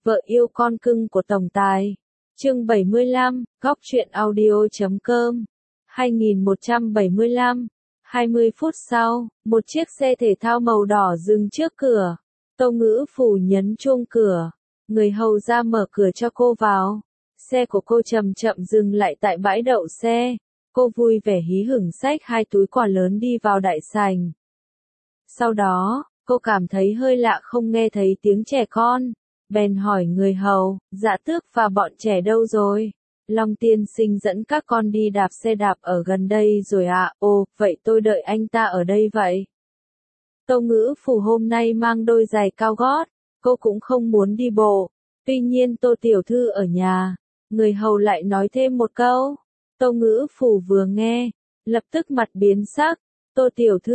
Vợ yêu con cưng của tổng tài. Chương 75, góc truyện audio.com. 2175. 20 phút sau, một chiếc xe thể thao màu đỏ dừng trước cửa. Tâu Ngữ Phủ nhấn chuông cửa. Người hầu ra mở cửa cho cô vào. Xe của cô chậm chậm dừng lại tại bãi đậu xe. Cô vui vẻ hí hửng xách 2 túi quà lớn đi vào đại sảnh. Sau đó, cô cảm thấy hơi lạ không nghe thấy tiếng trẻ con. Bèn hỏi người hầu, Dạ Tước và bọn trẻ đâu rồi? Long tiên sinh dẫn các con đi đạp xe đạp ở gần đây rồi ạ. Ồ, vậy tôi đợi anh ta ở đây vậy. Tâu Ngữ Phủ hôm nay mang đôi giày cao gót, cô cũng không muốn đi bộ. Tuy nhiên Tô tiểu thư ở nhà. Người hầu lại nói thêm một câu. Tâu Ngữ Phủ vừa nghe, lập tức mặt biến sắc. Tô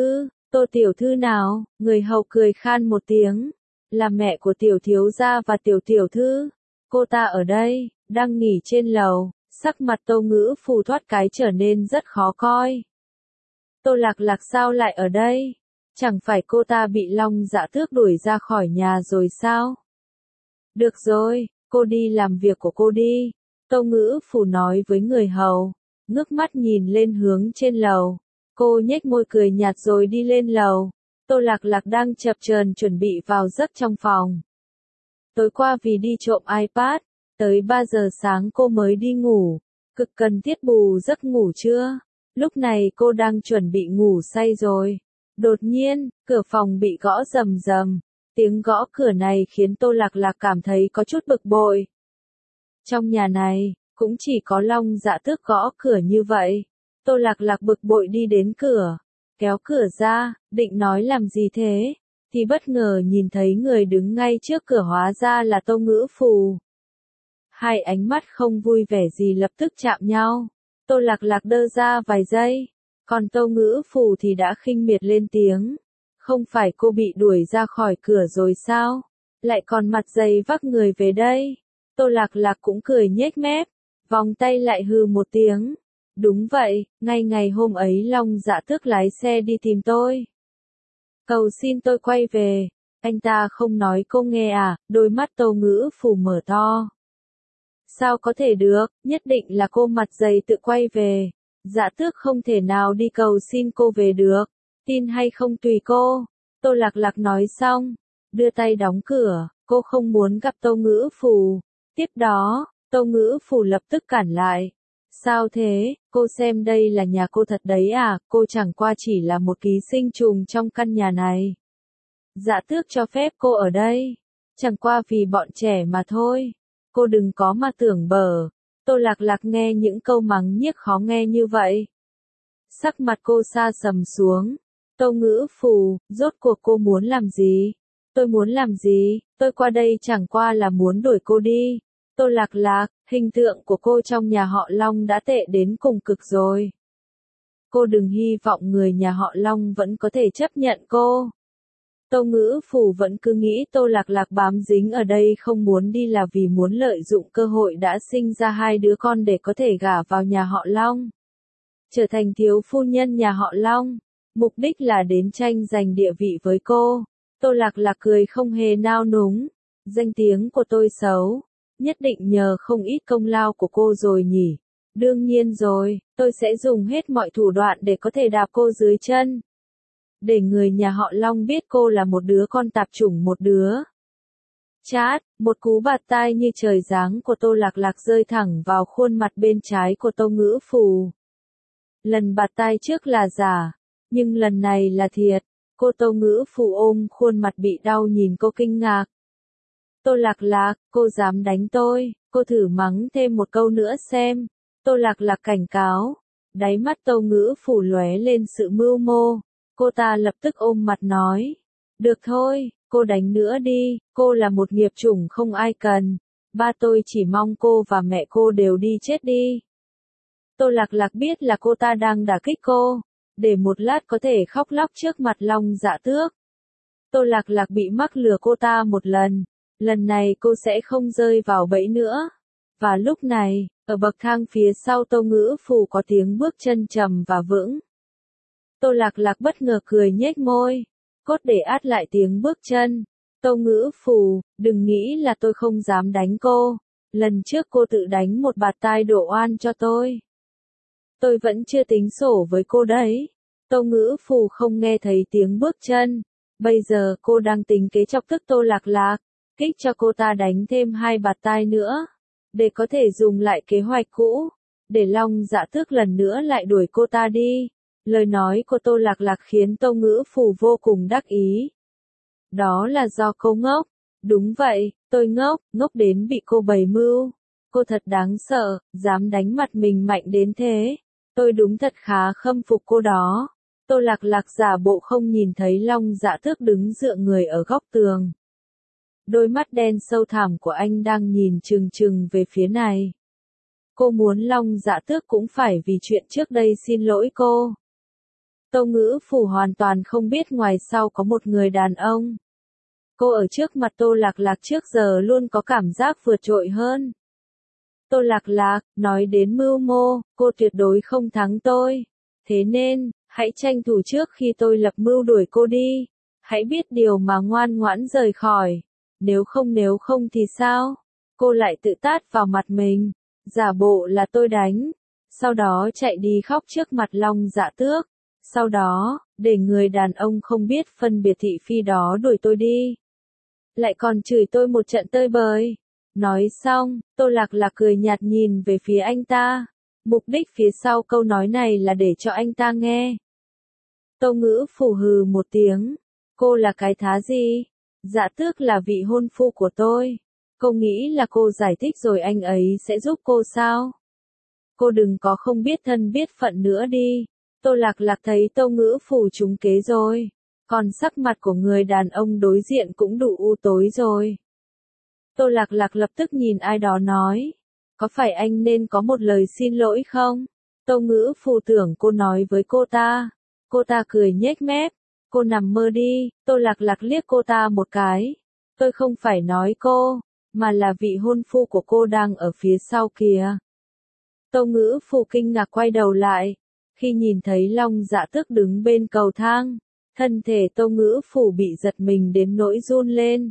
tiểu thư nào? Người hầu cười khan một tiếng. Là mẹ của tiểu thiếu gia và tiểu thư. Cô ta ở đây, đang nghỉ trên lầu. Sắc mặt Tâu Ngữ Phủ thoát cái trở nên rất khó coi. Tô Lạc Lạc sao lại ở đây? Chẳng phải cô ta bị Long Dạ Tước đuổi ra khỏi nhà rồi sao? Được rồi, cô đi làm việc của cô đi. Tâu Ngữ Phủ nói với người hầu, ngước mắt nhìn lên hướng trên lầu. Cô nhếch môi cười nhạt rồi đi lên lầu. Tô Lạc Lạc đang chập chờn chuẩn bị vào giấc trong phòng. Tối qua vì đi trộm iPad, tới 3 giờ sáng cô mới đi ngủ, cực cần thiết bù giấc ngủ chưa? Lúc này cô đang chuẩn bị ngủ say rồi. Đột nhiên, cửa phòng bị gõ rầm rầm. Tiếng gõ cửa này khiến Tô Lạc Lạc cảm thấy có chút bực bội. Trong nhà này, cũng chỉ có Long Dạ Tước gõ cửa như vậy. Tô Lạc Lạc bực bội đi đến cửa, kéo cửa ra, định nói làm gì thế, thì bất ngờ nhìn thấy người đứng ngay trước cửa hóa ra là Tâu Ngữ Phủ. Hai ánh mắt không vui vẻ gì lập tức chạm nhau. Tô Lạc Lạc đơ ra vài giây, còn Tâu Ngữ Phủ thì đã khinh miệt lên tiếng. Không phải cô bị đuổi ra khỏi cửa rồi sao? Lại còn mặt dày vác người về đây. Tô Lạc Lạc cũng cười nhếch mép, vòng tay lại hừ một tiếng. Đúng vậy, ngay ngày hôm ấy Long Dạ Tước lái xe đi tìm tôi. Cầu xin tôi quay về. Anh ta không nói cô nghe à? Đôi mắt Tâu Ngữ Phủ mở to. Sao có thể được, nhất định là cô mặt dày tự quay về. Dạ Tước không thể nào đi cầu xin cô về được. Tin hay không tùy cô. Tô Lạc Lạc nói xong, đưa tay đóng cửa, cô không muốn gặp Tâu Ngữ Phủ. Tiếp đó, Tâu Ngữ Phủ lập tức cản lại. Sao thế, cô xem đây là nhà cô thật đấy à, cô chẳng qua chỉ là một ký sinh trùng trong căn nhà này. Dạ Tước cho phép cô ở đây, chẳng qua vì bọn trẻ mà thôi. Cô đừng có mà tưởng bở. Tô Lạc Lạc nghe những câu mắng nhiếc khó nghe như vậy. Sắc mặt cô sa sầm xuống. Tâu Ngữ Phủ, rốt cuộc cô muốn làm gì? Tôi muốn làm gì? Tôi qua đây chẳng qua là muốn đuổi cô đi. Tô Lạc Lạc, hình tượng của cô trong nhà họ Long đã tệ đến cùng cực rồi. Cô đừng hy vọng người nhà họ Long vẫn có thể chấp nhận cô. Tâu Ngữ Phủ vẫn cứ nghĩ Tô Lạc Lạc bám dính ở đây không muốn đi là vì muốn lợi dụng cơ hội đã sinh ra 2 đứa con để có thể gả vào nhà họ Long. Trở thành thiếu phu nhân nhà họ Long. Mục đích là đến tranh giành địa vị với cô. Tô Lạc Lạc cười không hề nao núng. Danh tiếng của tôi xấu. Nhất định nhờ không ít công lao của cô rồi nhỉ. Đương nhiên rồi, tôi sẽ dùng hết mọi thủ đoạn để có thể đạp cô dưới chân. Để người nhà họ Long biết cô là một đứa con tạp chủng một đứa. Chát, một cú bạt tai như trời giáng của Tô Lạc Lạc rơi thẳng vào khuôn mặt bên trái của Tâu Ngữ Phủ. Lần bạt tai trước là giả, nhưng lần này là thiệt. Cô Tâu Ngữ Phủ ôm khuôn mặt bị đau nhìn cô kinh ngạc. Tô Lạc Lạc, cô dám đánh tôi, cô thử mắng thêm một câu nữa xem. Tô Lạc Lạc cảnh cáo. Đáy mắt Tâu Ngữ Phủ lóe lên sự mưu mô. Cô ta lập tức ôm mặt nói. Được thôi, cô đánh nữa đi, cô là một nghiệp chủng không ai cần. Ba tôi chỉ mong cô và mẹ cô đều đi chết đi. Tô Lạc Lạc biết là cô ta đang đả kích cô, để một lát có thể khóc lóc trước mặt Long Dạ Tước. Tô Lạc Lạc bị mắc lừa cô ta một lần. Lần này cô sẽ không rơi vào bẫy nữa. Và lúc này, ở bậc thang phía sau Tâu Ngữ Phủ có tiếng bước chân trầm và vững. Tô Lạc Lạc bất ngờ cười nhếch môi. Cốt để át lại tiếng bước chân. Tâu Ngữ Phù, đừng nghĩ là tôi không dám đánh cô. Lần trước cô tự đánh một bạt tai đổ oan cho tôi. Tôi vẫn chưa tính sổ với cô đấy. Tâu Ngữ Phù không nghe thấy tiếng bước chân. Bây giờ cô đang tính kế chọc tức Tô Lạc Lạc, kích cho cô ta đánh thêm 2 bạt tai nữa, để có thể dùng lại kế hoạch cũ, để Long Dạ Tước lần nữa lại đuổi cô ta đi. Lời nói của Tô Lạc Lạc khiến Tâu Ngữ Phù vô cùng đắc ý. Đó là do cô ngốc. Đúng vậy, tôi ngốc, ngốc đến bị cô bày mưu. Cô thật đáng sợ, dám đánh mặt mình mạnh đến thế. Tôi đúng thật khá khâm phục cô đó. Tô Lạc Lạc giả bộ không nhìn thấy Long Dạ Tước đứng dựa người ở góc tường. Đôi mắt đen sâu thẳm của anh đang nhìn chừng chừng về phía này. Cô muốn Long Dạ Tước cũng phải vì chuyện trước đây xin lỗi cô. Tâu Ngữ Phù hoàn toàn không biết ngoài sau có một người đàn ông. Cô ở trước mặt Tô Lạc Lạc trước giờ luôn có cảm giác vượt trội hơn. Tô Lạc Lạc, nói đến mưu mô, cô tuyệt đối không thắng tôi. Thế nên, hãy tranh thủ trước khi tôi lập mưu đuổi cô đi. Hãy biết điều mà ngoan ngoãn rời khỏi. Nếu không thì sao? Cô lại tự tát vào mặt mình, giả bộ là tôi đánh. Sau đó chạy đi khóc trước mặt Long Dạ Tước. Sau đó, để người đàn ông không biết phân biệt thị phi đó đuổi tôi đi. Lại còn chửi tôi một trận tơi bời. Nói xong, Tô Lạc Lạc cười nhạt nhìn về phía anh ta. Mục đích phía sau câu nói này là để cho anh ta nghe. Tâu Ngữ Phù hừ một tiếng. Cô là cái thá gì? Dạ Tước là vị hôn phu của tôi. Cô nghĩ là cô giải thích rồi anh ấy sẽ giúp cô sao? Cô đừng có không biết thân biết phận nữa đi. Tô Lạc Lạc thấy Tâu Ngữ Phù trúng kế rồi. Còn sắc mặt của người đàn ông đối diện cũng đủ u tối rồi. Tô Lạc Lạc lập tức nhìn ai đó nói. Có phải anh nên có một lời xin lỗi không? Tâu Ngữ Phù tưởng cô nói với cô ta. Cô ta cười nhếch mép. Cô nằm mơ đi. Tô Lạc Lạc liếc cô ta một cái. Tôi không phải nói cô, mà là vị hôn phu của cô đang ở phía sau kìa. Tâu Ngữ Phù kinh ngạc quay đầu lại. Khi nhìn thấy Long Dạ Tước đứng bên cầu thang, thân thể Tâu Ngữ Phù bị giật mình đến nỗi run lên.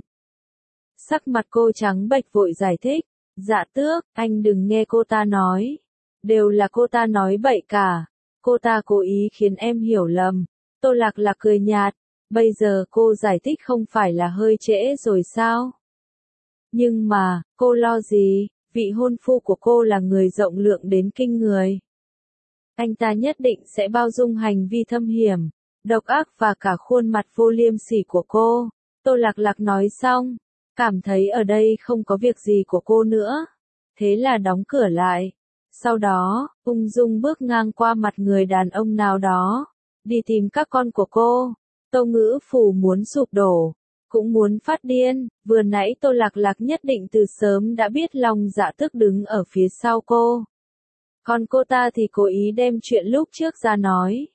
Sắc mặt cô trắng bệch vội giải thích. Dạ Tước, anh đừng nghe cô ta nói. Đều là cô ta nói bậy cả. Cô ta cố ý khiến em hiểu lầm. Tô Lạc Lạc cười nhạt. Bây giờ cô giải thích không phải là hơi trễ rồi sao? Nhưng mà, cô lo gì? Vị hôn phu của cô là người rộng lượng đến kinh người. Anh ta nhất định sẽ bao dung hành vi thâm hiểm, độc ác và cả khuôn mặt vô liêm sỉ của cô. Tô Lạc Lạc nói xong, cảm thấy ở đây không có việc gì của cô nữa. Thế là đóng cửa lại. Sau đó, ung dung bước ngang qua mặt người đàn ông nào đó, đi tìm các con của cô. Tâu Ngữ Phù muốn sụp đổ, cũng muốn phát điên. Vừa nãy Tô Lạc Lạc nhất định từ sớm đã biết Long Dạ Tước đứng ở phía sau cô. Còn cô ta thì cố ý đem chuyện lúc trước ra nói.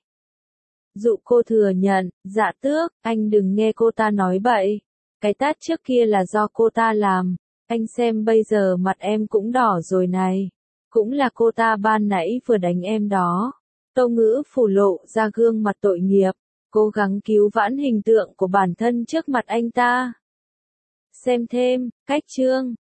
Dụ cô thừa nhận. Dạ Tước, anh đừng nghe cô ta nói bậy. Cái tát trước kia là do cô ta làm. Anh xem bây giờ mặt em cũng đỏ rồi này. Cũng là cô ta ban nãy vừa đánh em đó. Tâu Ngữ Phù lộ ra gương mặt tội nghiệp, cố gắng cứu vãn hình tượng của bản thân trước mặt anh ta. Xem thêm, cách chương.